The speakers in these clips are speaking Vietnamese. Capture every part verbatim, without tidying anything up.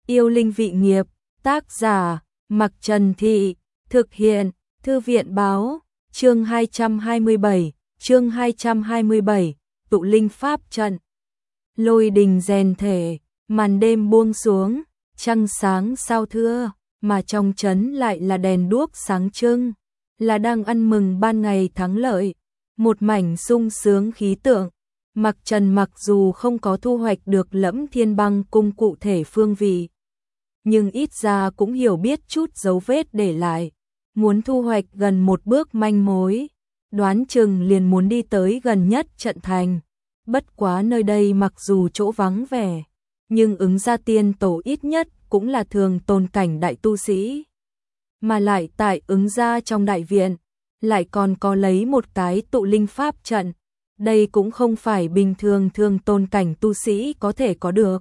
Yêu linh vị nghiệp, tác giả, Mặc Trần Thị, thực hiện, Thư viện báo, chương hai trăm hai mươi bảy, chương hai trăm hai mươi bảy, tụ linh pháp trận. Lôi đình rèn thể, màn đêm buông xuống, trăng sáng sao thưa, mà trong trấn lại là đèn đuốc sáng trưng, là đang ăn mừng ban ngày thắng lợi, một mảnh sung sướng khí tượng. Mặc Trần mặc dù không có thu hoạch được Lẫm Thiên Băng cung cụ thể phương vị, nhưng ít ra cũng hiểu biết chút dấu vết để lại, muốn thu hoạch gần một bước manh mối, đoán chừng liền muốn đi tới gần nhất trận thành. Bất quá nơi đây mặc dù chỗ vắng vẻ, nhưng ứng gia tiên tổ ít nhất cũng là thường tồn cảnh đại tu sĩ. Mà lại tại ứng gia trong đại viện, lại còn có lấy một cái tụ linh pháp trận. Đây cũng không phải bình thường thường tồn cảnh tu sĩ có thể có được.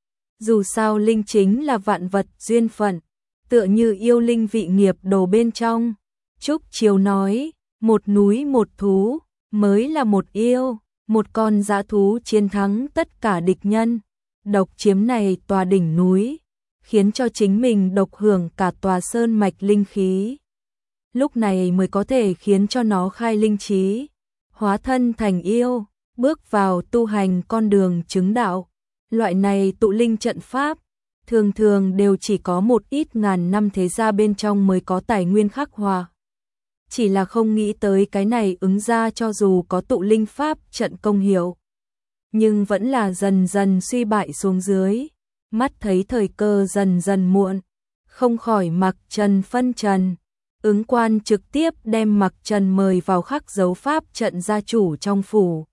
Dù sao linh chính là vạn vật duyên phận, tựa như yêu linh vị nghiệp đồ bên trong. Trúc Chiếu nói, một núi một thú, mới là một yêu, một con dã thú chiến thắng tất cả địch nhân, độc chiếm này tòa đỉnh núi, khiến cho chính mình độc hưởng cả tòa sơn mạch linh khí. Lúc này mới có thể khiến cho nó khai linh trí, hóa thân thành yêu, bước vào tu hành con đường chứng đạo. Loại này tụ linh trận pháp, thường thường đều chỉ có một ít ngàn năm thế gia bên trong mới có tài nguyên khắc họa. Chỉ là không nghĩ tới cái này ứng ra cho dù có tụ linh pháp trận công hiệu, nhưng vẫn là dần dần suy bại xuống dưới. Mắt thấy thời cơ dần dần muộn, không khỏi Mặc Trần phân trần. Ứng quan trực tiếp đem Mặc Trần mời vào khắc dấu pháp trận gia chủ trong phủ,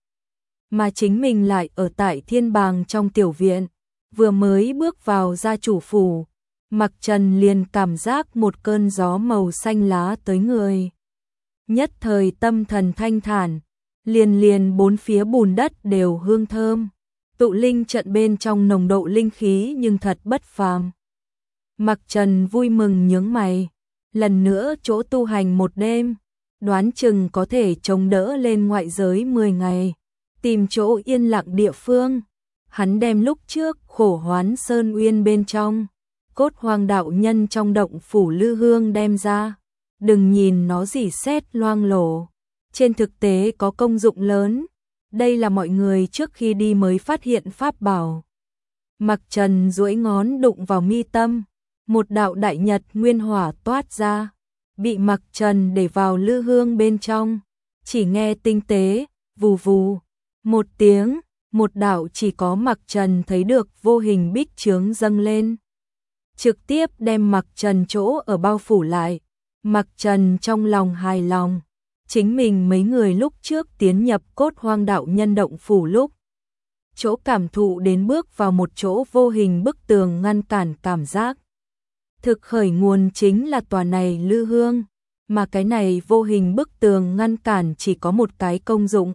mà chính mình lại ở tại Thiên Bàng trong tiểu viện. Vừa mới bước vào gia chủ phủ, Mặc Trần liền cảm giác một cơn gió màu xanh lá tới người. Nhất thời tâm thần thanh thản, liền liền bốn phía bùn đất đều hương thơm. Tụ linh trận bên trong nồng độ linh khí nhưng thật bất phàm. Mặc Trần vui mừng nhướng mày, lần nữa chỗ tu hành một đêm, đoán chừng có thể chống đỡ lên ngoại giới mười ngày, tìm chỗ yên lặng địa phương. Hắn đem lúc trước khổ hoán sơn uyên bên trong, cốt hoang đạo nhân trong động phủ Lư Hương đem ra. Đừng nhìn nó rỉ sét loang lổ, trên thực tế có công dụng lớn. Đây là mọi người trước khi đi mới phát hiện pháp bảo. Mặc Trần duỗi ngón đụng vào mi tâm, một đạo đại nhật nguyên hỏa toát ra, bị Mặc Trần để vào Lư Hương bên trong. Chỉ nghe tinh tế, vù vù, một tiếng, một đạo chỉ có Mặc Trần thấy được vô hình bích chướng dâng lên, trực tiếp đem Mặc Trần chỗ ở bao phủ lại. Mặc Trần trong lòng hài lòng, chính mình mấy người lúc trước tiến nhập cốt hoang đạo nhân động phủ lúc, chỗ cảm thụ đến bước vào một chỗ vô hình bức tường ngăn cản cảm giác. Thực khởi nguồn chính là tòa này Lư Hương, mà cái này vô hình bức tường ngăn cản chỉ có một cái công dụng.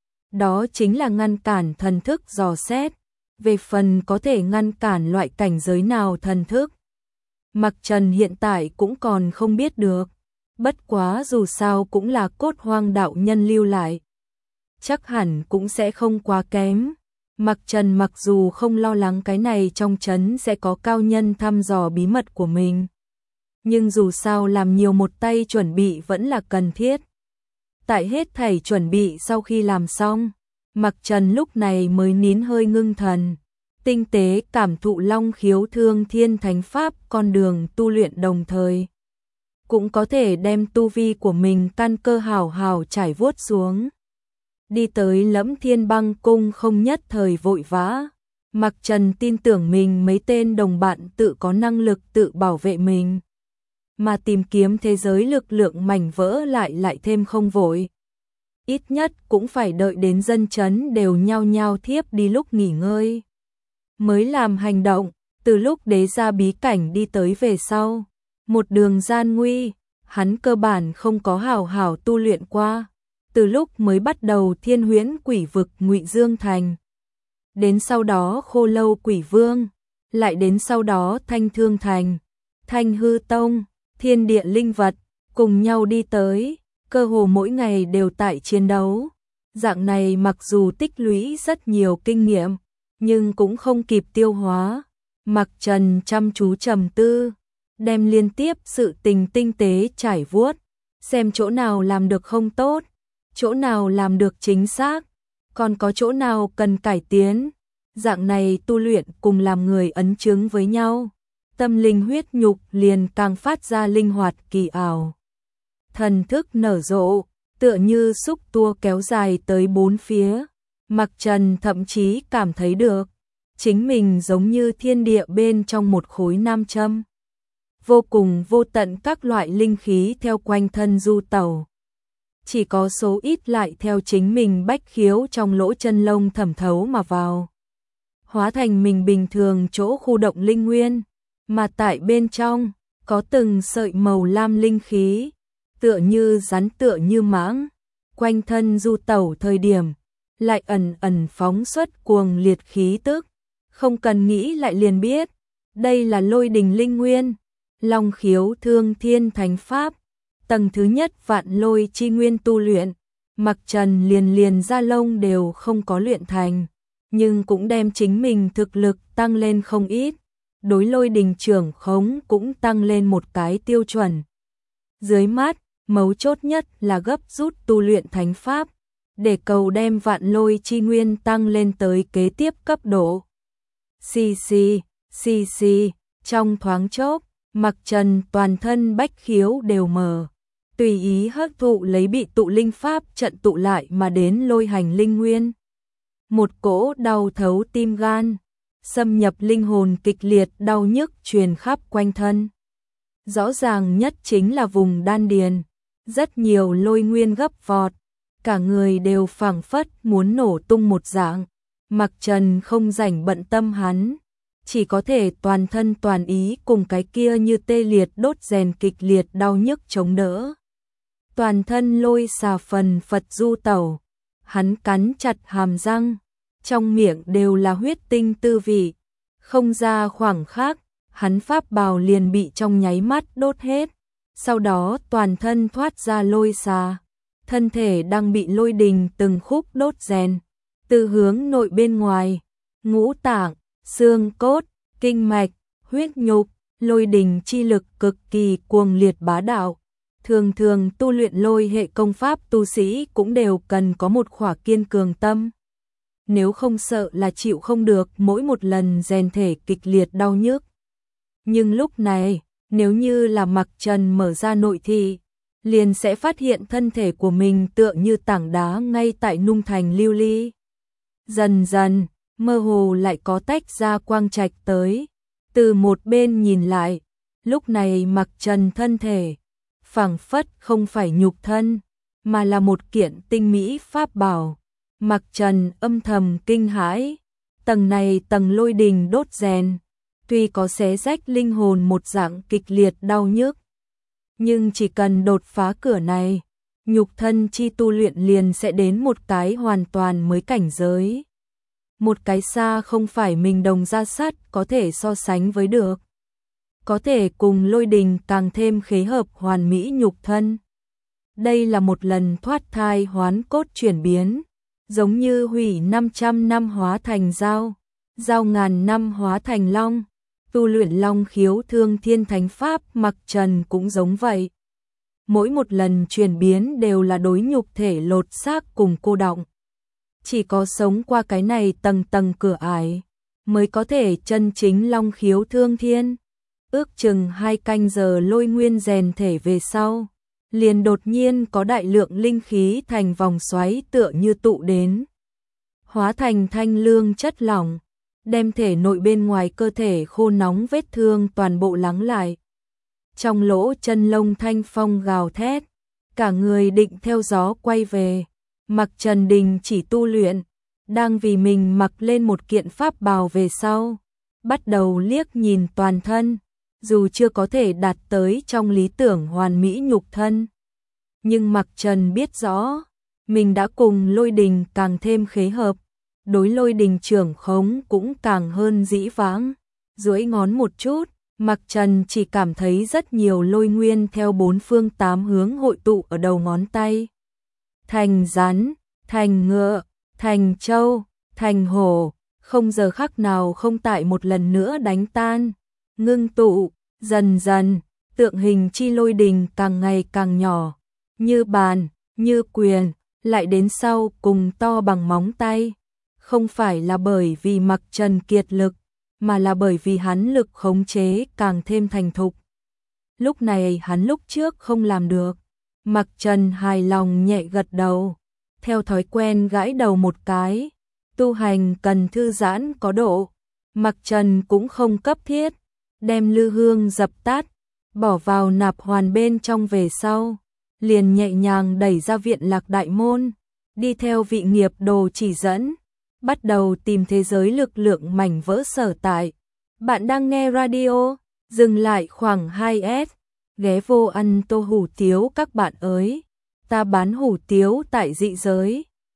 Đó chính là ngăn cản thần thức dò xét, về phần có thể ngăn cản loại cảnh giới nào thần thức. Mặc Trần hiện tại cũng còn không biết được, bất quá dù sao cũng là cốt hoang đạo nhân lưu lại, chắc hẳn cũng sẽ không quá kém. Mặc Trần mặc dù không lo lắng cái này trong trấn sẽ có cao nhân thăm dò bí mật của mình, nhưng dù sao làm nhiều một tay chuẩn bị vẫn là cần thiết. Tại hết thảy chuẩn bị sau khi làm xong, Mặc Trần lúc này mới nín hơi ngưng thần, tinh tế cảm thụ long khiếu thương thiên thánh pháp con đường tu luyện, đồng thời cũng có thể đem tu vi của mình căn cơ hào hào trải vuốt xuống. Đi tới Lẫm Thiên Băng cung không nhất thời vội vã, Mặc Trần tin tưởng mình mấy tên đồng bạn tự có năng lực tự bảo vệ mình, mà tìm kiếm thế giới lực lượng mảnh vỡ lại lại thêm không vội. Ít nhất cũng phải đợi đến dân trấn đều nhao nhao thiếp đi lúc nghỉ ngơi mới làm hành động. Từ lúc đế gia bí cảnh đi tới về sau, một đường gian nguy, hắn cơ bản không có hảo hảo tu luyện qua. Từ lúc mới bắt đầu Thiên Huyễn Quỷ Vực Ngụy Dương Thành, đến sau đó Khô Lâu Quỷ Vương, lại đến sau đó Thanh Thương Thành, Thanh Hư Tông, Thiên Địa Linh Vật, cùng nhau đi tới, cơ hồ mỗi ngày đều tại chiến đấu. Dạng này mặc dù tích lũy rất nhiều kinh nghiệm, nhưng cũng không kịp tiêu hóa. Mặc Trần chăm chú trầm tư, đem liên tiếp sự tình tinh tế trải vuốt, xem chỗ nào làm được không tốt, chỗ nào làm được chính xác, còn có chỗ nào cần cải tiến. Dạng này tu luyện cùng làm người ấn chứng với nhau, tâm linh huyết nhục liền càng phát ra linh hoạt kỳ ảo. Thần thức nở rộ, tựa như xúc tua kéo dài tới bốn phía. Mặc Trần thậm chí cảm thấy được chính mình giống như thiên địa bên trong một khối nam châm. Vô cùng vô tận các loại linh khí theo quanh thân du tẩu. Chỉ có số ít lại theo chính mình bách khiếu trong lỗ chân lông thẩm thấu mà vào. Hóa thành mình bình thường chỗ khu động linh nguyên, mà tại bên trong có từng sợi màu lam linh khí, tựa như rắn tựa như mãng, quanh thân du tẩu thời điểm, lại ẩn ẩn phóng xuất cuồng liệt khí tức, không cần nghĩ lại liền biết, đây là lôi đình linh nguyên, long khiếu thương thiên thánh pháp, tầng thứ nhất vạn lôi chi nguyên tu luyện, Mặc Trần liền liền da lông đều không có luyện thành, nhưng cũng đem chính mình thực lực tăng lên không ít, đối lôi đình trưởng khống cũng tăng lên một cái tiêu chuẩn. Dưới mắt, mấu chốt nhất là gấp rút tu luyện thánh pháp, để cầu đem vạn lôi chi nguyên tăng lên tới kế tiếp cấp độ. Xì xì, xì xì, trong thoáng chốc, Mặc Trần toàn thân bách khiếu đều mở, tùy ý hấp thụ lấy bị tụ linh pháp trận tụ lại mà đến lôi hành linh nguyên. Một cỗ đau thấu tim gan, xâm nhập linh hồn kịch liệt đau nhức truyền khắp quanh thân. Rõ ràng nhất chính là vùng đan điền, rất nhiều lôi nguyên gấp vọt, cả người đều phảng phất muốn nổ tung một dạng. Mặc Trần không rảnh bận tâm hắn, chỉ có thể toàn thân toàn ý cùng cái kia như tê liệt đốt rèn kịch liệt đau nhức chống đỡ. Toàn thân lôi xà phần phật du tẩu, hắn cắn chặt hàm răng, trong miệng đều là huyết tinh tư vị, không ra khoảng khắc, hắn pháp bào liền bị trong nháy mắt đốt hết, sau đó toàn thân thoát ra lôi xà, thân thể đang bị lôi đình từng khúc đốt rèn, từ hướng nội bên ngoài, ngũ tạng, xương cốt, kinh mạch, huyết nhục, lôi đình chi lực cực kỳ cuồng liệt bá đạo. Thường thường tu luyện lôi hệ công pháp tu sĩ cũng đều cần có một khỏa kiên cường tâm. Nếu không sợ là chịu không được mỗi một lần rèn thể kịch liệt đau nhức. Nhưng lúc này, nếu như là Mặc Trần mở ra nội thị, liền sẽ phát hiện thân thể của mình tựa như tảng đá ngay tại nung thành lưu ly. Dần dần, mơ hồ lại có tách ra quang trạch tới. Từ một bên nhìn lại, lúc này Mặc Trần thân thể phảng phất không phải nhục thân, mà là một kiện tinh mỹ pháp bảo. Mặc Trần âm thầm kinh hãi, tầng này tầng lôi đình đốt rèn, tuy có xé rách linh hồn một dạng kịch liệt đau nhức, nhưng chỉ cần đột phá cửa này, nhục thân chi tu luyện liền sẽ đến một cái hoàn toàn mới cảnh giới. Một cái xa không phải mình đồng ra sắt có thể so sánh với được. Có thể cùng lôi đình càng thêm khế hợp hoàn mỹ nhục thân. Đây là một lần thoát thai hoán cốt chuyển biến, giống như hủy năm trăm năm hóa thành dao, dao ngàn năm hóa thành long, tu luyện long khiếu thương thiên thánh pháp. Mặc Trần cũng giống vậy. Mỗi một lần chuyển biến đều là đối nhục thể lột xác cùng cô đọng. Chỉ có sống qua cái này tầng tầng cửa ải, mới có thể chân chính long khiếu thương thiên. Ước chừng hai canh giờ lôi nguyên rèn thể về sau, liền đột nhiên có đại lượng linh khí thành vòng xoáy tựa như tụ đến, hóa thành thanh lương chất lỏng, đem thể nội bên ngoài cơ thể khô nóng vết thương toàn bộ lắng lại. Trong lỗ chân lông thanh phong gào thét, cả người định theo gió quay về. Mặc Trần đình chỉ tu luyện, đang vì mình mặc lên một kiện pháp bào về sau, bắt đầu liếc nhìn toàn thân. Dù chưa có thể đạt tới trong lý tưởng hoàn mỹ nhục thân, nhưng Mặc Trần biết rõ, mình đã cùng lôi đình càng thêm khế hợp, đối lôi đình trưởng khống cũng càng hơn dĩ vãng. Duỗi ngón một chút, Mặc Trần chỉ cảm thấy rất nhiều lôi nguyên theo bốn phương tám hướng hội tụ ở đầu ngón tay. Thành rắn, thành ngựa, thành trâu, thành hổ, không giờ khắc nào không tại một lần nữa đánh tan, ngưng tụ, dần dần, tượng hình chi lôi đình càng ngày càng nhỏ, như bàn, như quyền, lại đến sau cùng to bằng móng tay. Không phải là bởi vì Mặc Trần kiệt lực, mà là bởi vì hắn lực khống chế càng thêm thành thục. Lúc này hắn lúc trước không làm được. Mặc Trần hài lòng nhẹ gật đầu, theo thói quen gãi đầu một cái. Tu hành cần thư giãn có độ. Mặc Trần cũng không cấp thiết, đem lư hương dập tắt, bỏ vào nạp hoàn bên trong về sau, liền nhẹ nhàng đẩy ra viện lạc đại môn, đi theo vị nghiệp đồ chỉ dẫn, bắt đầu tìm thế giới lực lượng mảnh vỡ sở tại. Bạn đang nghe radio, dừng lại khoảng hai S, ghé vô ăn tô hủ tiếu các bạn ơi, ta bán hủ tiếu tại dị giới.